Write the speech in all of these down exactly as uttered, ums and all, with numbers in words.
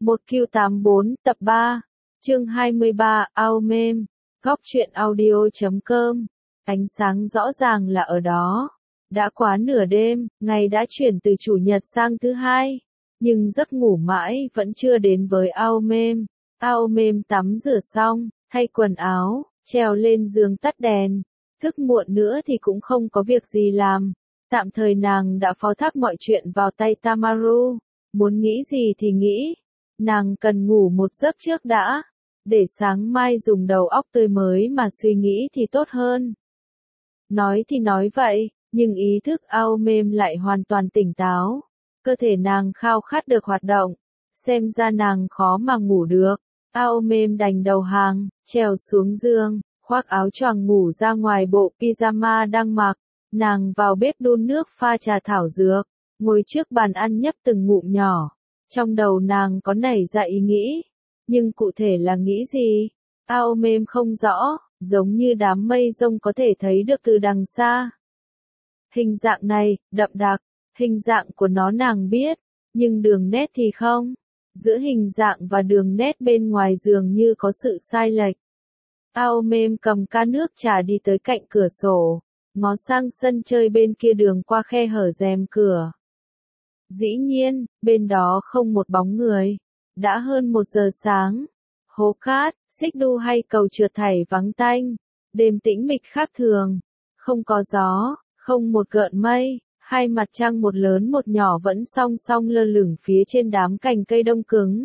một Q tám bốn tập ba, chương hai mươi ba, Aomem, góc truyện audio chấm com. Ánh sáng rõ ràng là ở đó. Đã quá nửa đêm, ngày đã chuyển từ chủ nhật sang thứ hai, nhưng giấc ngủ mãi vẫn chưa đến với Aomem. Aomem tắm rửa xong, thay quần áo, trèo lên giường tắt đèn. Thức muộn nữa thì cũng không có việc gì làm. Tạm thời nàng đã phó thác mọi chuyện vào tay Tamaru. Muốn nghĩ gì thì nghĩ. Nàng cần ngủ một giấc trước đã. Để sáng mai dùng đầu óc tươi mới mà suy nghĩ thì tốt hơn. Nói thì nói vậy, nhưng ý thức Aomem lại hoàn toàn tỉnh táo. Cơ thể nàng khao khát được hoạt động. Xem ra nàng khó mà ngủ được. Aomem đành đầu hàng, trèo xuống giường, khoác áo choàng ngủ ra ngoài bộ pyjama đang mặc. Nàng vào bếp đun nước pha trà thảo dược, ngồi trước bàn ăn nhấp từng ngụm nhỏ. Trong đầu nàng có nảy ra ý nghĩ, nhưng cụ thể là nghĩ gì? Aomem không rõ, giống như đám mây rông có thể thấy được từ đằng xa. Hình dạng này, đậm đặc, hình dạng của nó nàng biết, nhưng đường nét thì không. Giữa hình dạng và đường nét bên ngoài dường như có sự sai lệch. Aomem cầm ca nước trà đi tới cạnh cửa sổ, ngó sang sân chơi bên kia đường qua khe hở rèm cửa. Dĩ nhiên, bên đó không một bóng người. Đã hơn một giờ sáng. Hố cát, xích đu hay cầu trượt thảy vắng tanh. Đêm tĩnh mịch khác thường. Không có gió, không một gợn mây. Hai mặt trăng một lớn một nhỏ vẫn song song lơ lửng phía trên đám cành cây đông cứng.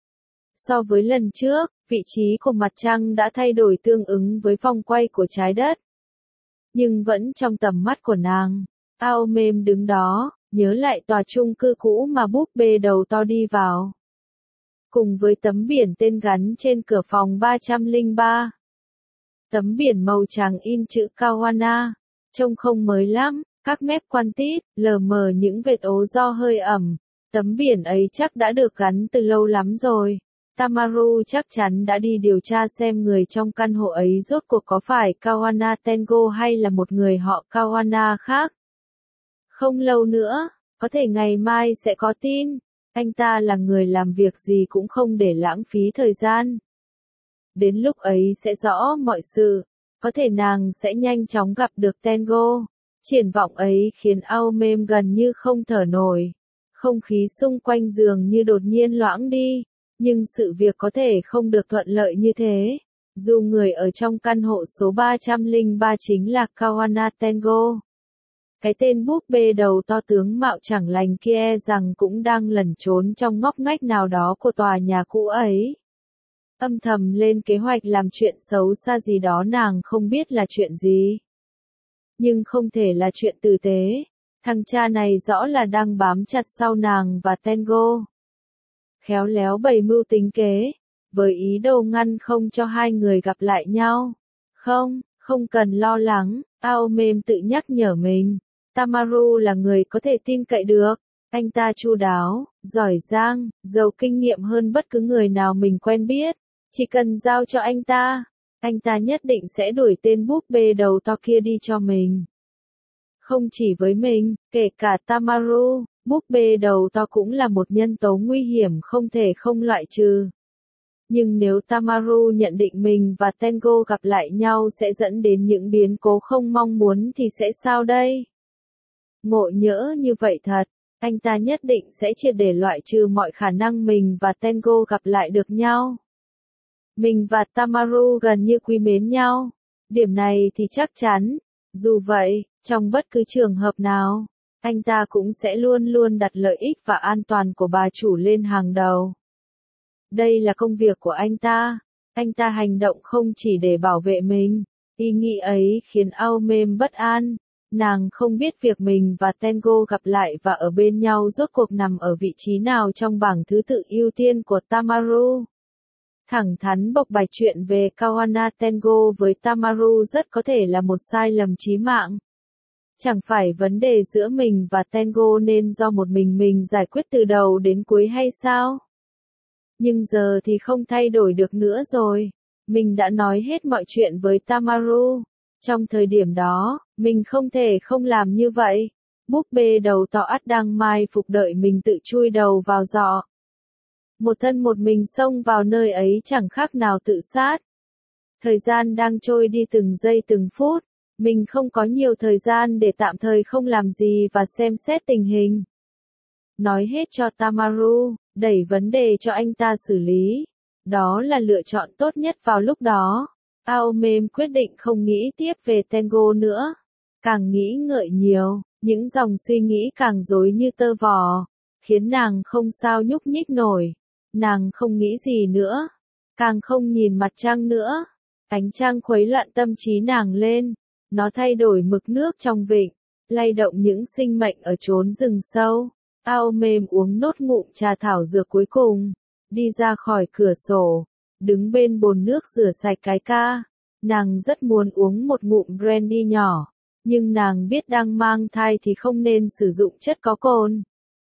So với lần trước, vị trí của mặt trăng đã thay đổi tương ứng với vòng quay của trái đất. Nhưng vẫn trong tầm mắt của nàng. Aomem đứng đó, nhớ lại tòa chung cư cũ mà búp bê đầu to đi vào. Cùng với tấm biển tên gắn trên cửa phòng ba không ba. Tấm biển màu trắng in chữ Kawana. Trông không mới lắm, các mép quan tít, lờ mờ những vệt ố do hơi ẩm. Tấm biển ấy chắc đã được gắn từ lâu lắm rồi. Tamaru chắc chắn đã đi điều tra xem người trong căn hộ ấy rốt cuộc có phải Kawana Tengo hay là một người họ Kawana khác. Không lâu nữa, có thể ngày mai sẽ có tin. Anh ta là người làm việc gì cũng không để lãng phí thời gian. Đến lúc ấy sẽ rõ mọi sự. Có thể nàng sẽ nhanh chóng gặp được Tengo. Triển vọng ấy khiến Aomem gần như không thở nổi. Không khí xung quanh giường như đột nhiên loãng đi. Nhưng sự việc có thể không được thuận lợi như thế. Dù người ở trong căn hộ số ba không ba chính là Kawana Tengo. Cái tên búp bê đầu to tướng mạo chẳng lành kia rằng cũng đang lẩn trốn trong ngóc ngách nào đó của tòa nhà cũ ấy. Âm thầm lên kế hoạch làm chuyện xấu xa gì đó nàng không biết là chuyện gì. Nhưng không thể là chuyện tử tế. Thằng cha này rõ là đang bám chặt sau nàng và Tengo. Khéo léo bày mưu tính kế, với ý đồ ngăn không cho hai người gặp lại nhau. Không, không cần lo lắng, Aomem tự nhắc nhở mình. Tamaru là người có thể tin cậy được. Anh ta chu đáo, giỏi giang, giàu kinh nghiệm hơn bất cứ người nào mình quen biết. Chỉ cần giao cho anh ta, anh ta nhất định sẽ đuổi tên búp bê đầu to kia đi cho mình. Không chỉ với mình, kể cả Tamaru, búp bê đầu to cũng là một nhân tố nguy hiểm không thể không loại trừ. Nhưng nếu Tamaru nhận định mình và Tengo gặp lại nhau sẽ dẫn đến những biến cố không mong muốn thì sẽ sao đây? Ngộ nhỡ như vậy thật, anh ta nhất định sẽ triệt để loại trừ mọi khả năng mình và Tengo gặp lại được nhau. Mình và Tamaru gần như quý mến nhau. Điểm này thì chắc chắn. Dù vậy, trong bất cứ trường hợp nào, anh ta cũng sẽ luôn luôn đặt lợi ích và an toàn của bà chủ lên hàng đầu. Đây là công việc của anh ta. Anh ta hành động không chỉ để bảo vệ mình. Ý nghĩ ấy khiến Aomem bất an. Nàng không biết việc mình và Tengo gặp lại và ở bên nhau rốt cuộc nằm ở vị trí nào trong bảng thứ tự ưu tiên của Tamaru. Thẳng thắn bộc bạch chuyện về Kawana Tengo với Tamaru rất có thể là một sai lầm chí mạng. Chẳng phải vấn đề giữa mình và Tengo nên do một mình mình giải quyết từ đầu đến cuối hay sao? Nhưng giờ thì không thay đổi được nữa rồi. Mình đã nói hết mọi chuyện với Tamaru. Trong thời điểm đó, mình không thể không làm như vậy. Búp bê đầu to ắt đang mai phục đợi mình tự chui đầu vào giọ. một thân một mình xông vào nơi ấy chẳng khác nào tự sát. Thời gian đang trôi đi từng giây từng phút, mình không có nhiều thời gian để tạm thời không làm gì và xem xét tình hình. Nói hết cho Tamaru, đẩy vấn đề cho anh ta xử lý. Đó là lựa chọn tốt nhất vào lúc đó. Aomem quyết định không nghĩ tiếp về Tengo nữa. Càng nghĩ ngợi nhiều, những dòng suy nghĩ càng rối như tơ vò, khiến nàng không sao nhúc nhích nổi. Nàng không nghĩ gì nữa, càng không nhìn mặt trăng nữa. Ánh trăng khuấy loạn tâm trí nàng lên, nó thay đổi mực nước trong vịnh, lay động những sinh mệnh ở chốn rừng sâu. Aomem uống nốt ngụm trà thảo dược cuối cùng, đi ra khỏi cửa sổ, đứng bên bồn nước rửa sạch cái ca. Nàng rất muốn uống một ngụm brandy nhỏ, nhưng nàng biết đang mang thai thì không nên sử dụng chất có cồn.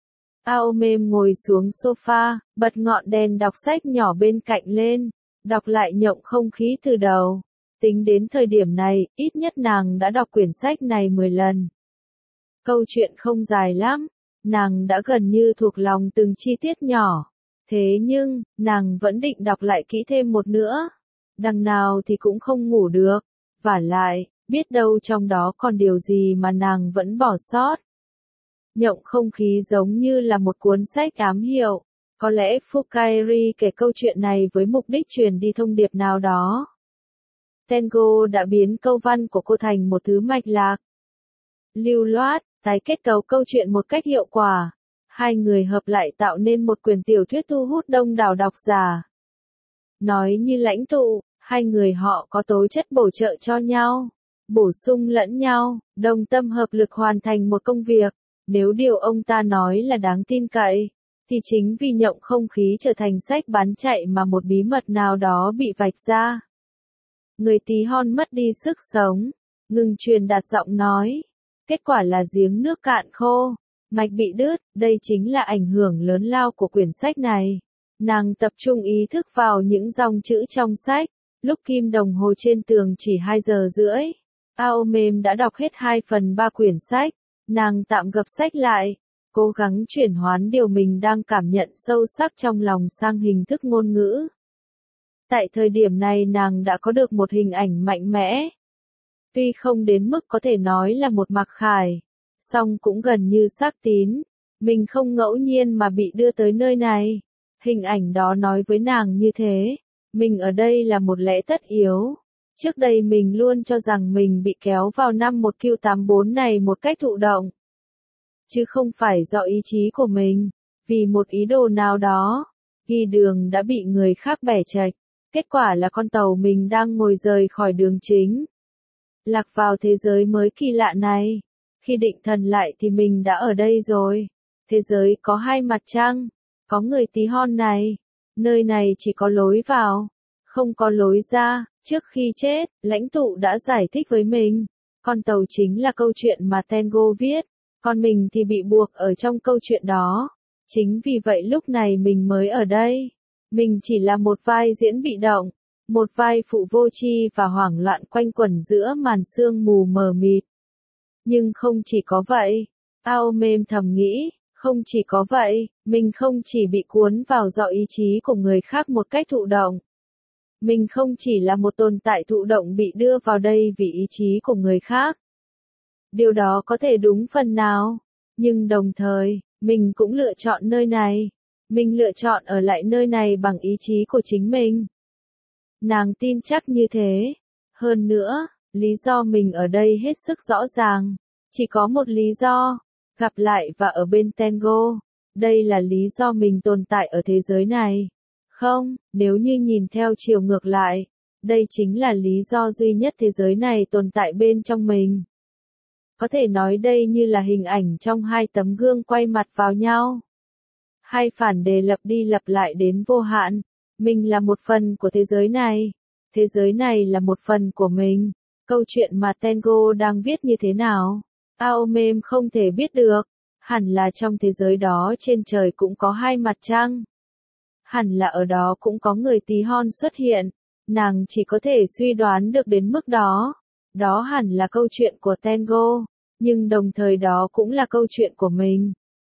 Aomem ngồi xuống sofa, bật ngọn đèn đọc sách nhỏ bên cạnh lên, đọc lại nhộng không khí từ đầu. Tính đến thời điểm này, ít nhất nàng đã đọc quyển sách này mười lần. Câu chuyện không dài lắm, nàng đã gần như thuộc lòng từng chi tiết nhỏ. Thế nhưng, nàng vẫn định đọc lại kỹ thêm một nữa. Đằng nào thì cũng không ngủ được. Vả lại, biết đâu trong đó còn điều gì mà nàng vẫn bỏ sót. Nhộng không khí giống như là một cuốn sách ám hiệu. Có lẽ Fukairi kể câu chuyện này với mục đích truyền đi thông điệp nào đó. Tengo đã biến câu văn của cô thành một thứ mạch lạc, lưu loát, tái kết cấu câu chuyện một cách hiệu quả. Hai người hợp lại tạo nên một quyển tiểu thuyết thu hút đông đảo độc giả. Nói như lãnh tụ, hai người họ có tố chất bổ trợ cho nhau, bổ sung lẫn nhau, đồng tâm hợp lực hoàn thành một công việc. Nếu điều ông ta nói là đáng tin cậy, thì chính vì nhộng không khí trở thành sách bán chạy mà một bí mật nào đó bị vạch ra. Người tí hon mất đi sức sống, ngừng truyền đạt giọng nói. Kết quả là giếng nước cạn khô, mạch bị đứt, đây chính là ảnh hưởng lớn lao của quyển sách này. Nàng tập trung ý thức vào những dòng chữ trong sách, lúc kim đồng hồ trên tường chỉ hai giờ rưỡi. Aomem đã đọc hết hai phần ba quyển sách, nàng tạm gập sách lại, cố gắng chuyển hóa điều mình đang cảm nhận sâu sắc trong lòng sang hình thức ngôn ngữ. Tại thời điểm này nàng đã có được một hình ảnh mạnh mẽ. Tuy không đến mức có thể nói là một mặc khải, song cũng gần như xác tín. Mình không ngẫu nhiên mà bị đưa tới nơi này. Hình ảnh đó nói với nàng như thế. Mình ở đây là một lẽ tất yếu. Trước đây mình luôn cho rằng mình bị kéo vào năm một Q tám bốn này một cách thụ động. Chứ không phải do ý chí của mình. Vì một ý đồ nào đó, ghi đường đã bị người khác bẻ chệch. Kết quả là con tàu mình đang ngồi rời khỏi đường chính. Lạc vào thế giới mới kỳ lạ này. Khi định thần lại thì mình đã ở đây rồi. Thế giới có hai mặt trăng. Có người tí hon này. Nơi này chỉ có lối vào, không có lối ra. Trước khi chết, lãnh tụ đã giải thích với mình. Con tàu chính là câu chuyện mà Tengo viết. Còn mình thì bị buộc ở trong câu chuyện đó. Chính vì vậy lúc này mình mới ở đây. Mình chỉ là một vai diễn bị động. Một vai phụ vô tri và hoảng loạn quanh quẩn giữa màn sương mù mờ mịt. Nhưng không chỉ có vậy. Aomem thầm nghĩ, không chỉ có vậy, mình không chỉ bị cuốn vào do ý chí của người khác một cách thụ động. Mình không chỉ là một tồn tại thụ động bị đưa vào đây vì ý chí của người khác. Điều đó có thể đúng phần nào, nhưng đồng thời, mình cũng lựa chọn nơi này. Mình lựa chọn ở lại nơi này bằng ý chí của chính mình. Nàng tin chắc như thế. Hơn nữa, lý do mình ở đây hết sức rõ ràng. Chỉ có một lý do. Gặp lại và ở bên Tengo. Đây là lý do mình tồn tại ở thế giới này. Không, nếu như nhìn theo chiều ngược lại. Đây chính là lý do duy nhất thế giới này tồn tại bên trong mình. Có thể nói đây như là hình ảnh trong hai tấm gương quay mặt vào nhau. Hai phản đề lặp đi lặp lại đến vô hạn. Mình là một phần của thế giới này. Thế giới này là một phần của mình. Câu chuyện mà Tengo đang viết như thế nào? Aomem không thể biết được. Hẳn là trong thế giới đó trên trời cũng có hai mặt trăng. Hẳn là ở đó cũng có người tí hon xuất hiện. Nàng chỉ có thể suy đoán được đến mức đó. Đó hẳn là câu chuyện của Tengo. Nhưng đồng thời đó cũng là câu chuyện của mình.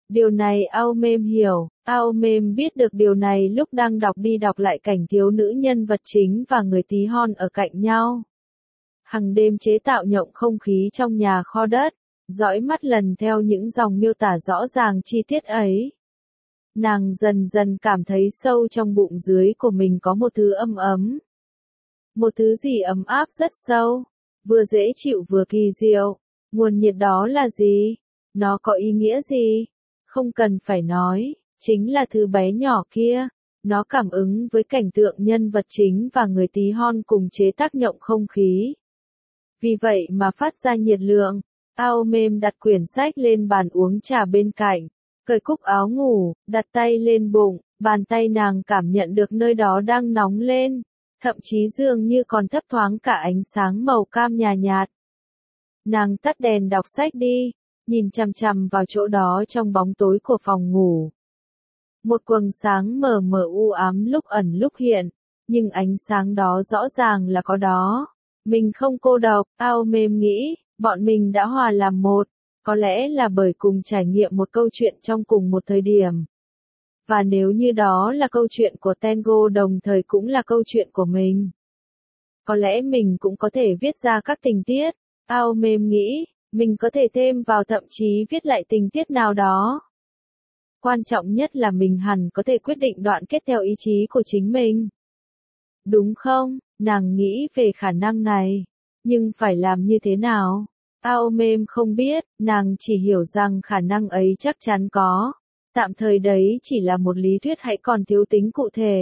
Điều này Ao Mêm hiểu, Ao Mêm biết được điều này lúc đang đọc đi đọc lại cảnh thiếu nữ nhân vật chính và người tí hon ở cạnh nhau. Hằng đêm chế tạo nhộng không khí trong nhà kho đất, dõi mắt lần theo những dòng miêu tả rõ ràng chi tiết ấy. Nàng dần dần cảm thấy sâu trong bụng dưới của mình có một thứ ấm ấm. Một thứ gì ấm áp rất sâu, vừa dễ chịu vừa kỳ diệu. Nguồn nhiệt đó là gì? Nó có ý nghĩa gì? Không cần phải nói, chính là thứ bé nhỏ kia. Nó cảm ứng với cảnh tượng nhân vật chính và người tí hon cùng chế tác nhộng không khí. Vì vậy mà phát ra nhiệt lượng. Ao Mêm đặt quyển sách lên bàn uống trà bên cạnh, cởi cúc áo ngủ, đặt tay lên bụng, bàn tay nàng cảm nhận được nơi đó đang nóng lên, thậm chí dường như còn thấp thoáng cả ánh sáng màu cam nhạt nhạt. Nàng tắt đèn đọc sách đi, nhìn chằm chằm vào chỗ đó trong bóng tối của phòng ngủ. Một quầng sáng mờ mờ u ám lúc ẩn lúc hiện, nhưng ánh sáng đó rõ ràng là có đó. Mình không cô độc, Ao Mêm nghĩ, bọn mình đã hòa làm một, có lẽ là bởi cùng trải nghiệm một câu chuyện trong cùng một thời điểm. Và nếu như đó là câu chuyện của Tengo đồng thời cũng là câu chuyện của mình, có lẽ mình cũng có thể viết ra các tình tiết. Ao Mêm nghĩ, mình có thể thêm vào thậm chí viết lại tình tiết nào đó. Quan trọng nhất là mình hẳn có thể quyết định đoạn kết theo ý chí của chính mình. Đúng không? Nàng nghĩ về khả năng này. Nhưng phải làm như thế nào? Ao Mêm không biết, nàng chỉ hiểu rằng khả năng ấy chắc chắn có. Tạm thời đấy chỉ là một lý thuyết hãy còn thiếu tính cụ thể.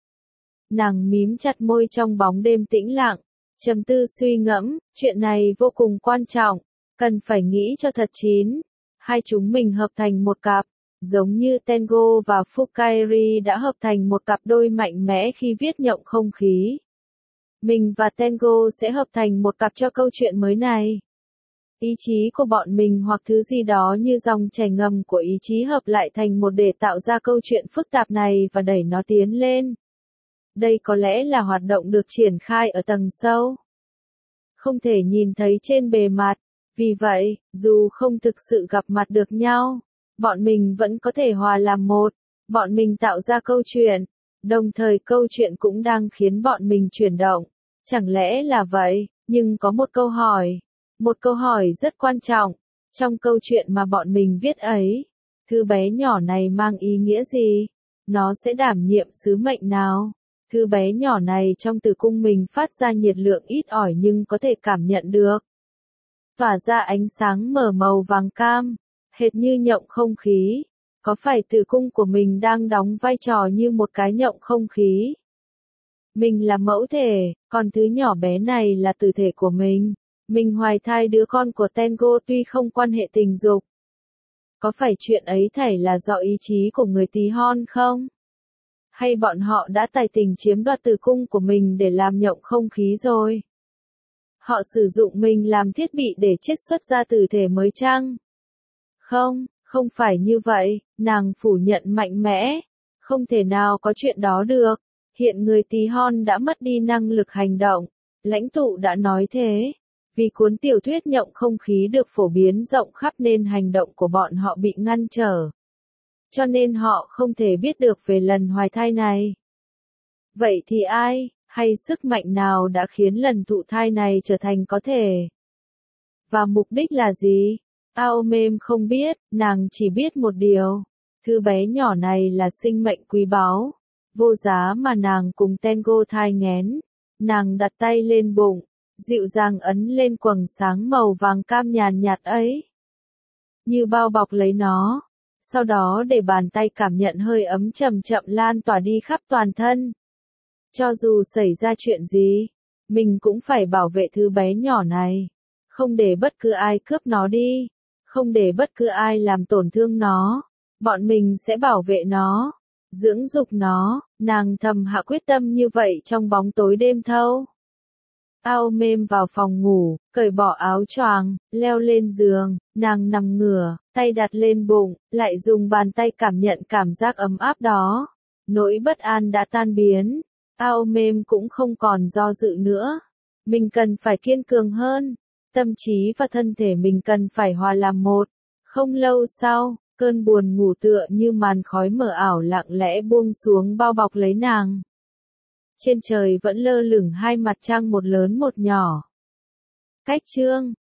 Nàng mím chặt môi trong bóng đêm tĩnh lặng, trầm tư suy ngẫm, chuyện này vô cùng quan trọng, cần phải nghĩ cho thật chín. Hai chúng mình hợp thành một cặp, giống như Tengo và Fukairi đã hợp thành một cặp đôi mạnh mẽ khi viết nhộng không khí. Mình và Tengo sẽ hợp thành một cặp cho câu chuyện mới này. Ý chí của bọn mình hoặc thứ gì đó như dòng chảy ngầm của ý chí hợp lại thành một để tạo ra câu chuyện phức tạp này và đẩy nó tiến lên. Đây có lẽ là hoạt động được triển khai ở tầng sâu, không thể nhìn thấy trên bề mặt. Vì vậy, dù không thực sự gặp mặt được nhau, bọn mình vẫn có thể hòa làm một. Bọn mình tạo ra câu chuyện, đồng thời câu chuyện cũng đang khiến bọn mình chuyển động. Chẳng lẽ là vậy? Nhưng có một câu hỏi, một câu hỏi rất quan trọng. Trong câu chuyện mà bọn mình viết ấy, thứ bé nhỏ này mang ý nghĩa gì? Nó sẽ đảm nhiệm sứ mệnh nào? Thứ bé nhỏ này trong tử cung mình phát ra nhiệt lượng ít ỏi nhưng có thể cảm nhận được. Tỏa ra ánh sáng mờ màu vàng cam, hệt như nhộng không khí. Có phải tử cung của mình đang đóng vai trò như một cái nhộng không khí? Mình là mẫu thể, còn thứ nhỏ bé này là tử thể của mình. Mình hoài thai đứa con của Tengo tuy không quan hệ tình dục. Có phải chuyện ấy thảy là do ý chí của người tí hon không? Hay bọn họ đã tài tình chiếm đoạt tử cung của mình để làm nhộng không khí rồi? Họ sử dụng mình làm thiết bị để chiết xuất ra tử thể mới chăng? Không, không phải như vậy, nàng phủ nhận mạnh mẽ. Không thể nào có chuyện đó được. Hiện người tí hon đã mất đi năng lực hành động. Lãnh tụ đã nói thế. Vì cuốn tiểu thuyết nhộng không khí được phổ biến rộng khắp nên hành động của bọn họ bị ngăn trở. Cho nên họ không thể biết được về lần hoài thai này. Vậy thì ai, hay sức mạnh nào đã khiến lần thụ thai này trở thành có thể? Và mục đích là gì? Ao Mêm không biết, nàng chỉ biết một điều. Thứ bé nhỏ này là sinh mệnh quý báu, vô giá mà nàng cùng Tengo thai nghén. Nàng đặt tay lên bụng, dịu dàng ấn lên quầng sáng màu vàng cam nhàn nhạt ấy. Như bao bọc lấy nó. Sau đó để bàn tay cảm nhận hơi ấm chậm chậm lan tỏa đi khắp toàn thân. Cho dù xảy ra chuyện gì, mình cũng phải bảo vệ thứ bé nhỏ này. Không để bất cứ ai cướp nó đi. Không để bất cứ ai làm tổn thương nó. Bọn mình sẽ bảo vệ nó. Dưỡng dục nó. Nàng thầm hạ quyết tâm như vậy trong bóng tối đêm thâu. Ao Mêm vào phòng ngủ, cởi bỏ áo choàng, leo lên giường, nàng nằm ngửa, tay đặt lên bụng, lại dùng bàn tay cảm nhận cảm giác ấm áp đó. Nỗi bất an đã tan biến. Ao Mêm cũng không còn do dự nữa. Mình cần phải kiên cường hơn. Tâm trí và thân thể mình cần phải hòa làm một. Không lâu sau, Cơn buồn ngủ tựa như màn khói mờ ảo lặng lẽ buông xuống bao bọc lấy nàng. Trên trời vẫn lơ lửng hai mặt trăng một lớn một nhỏ. Cách chương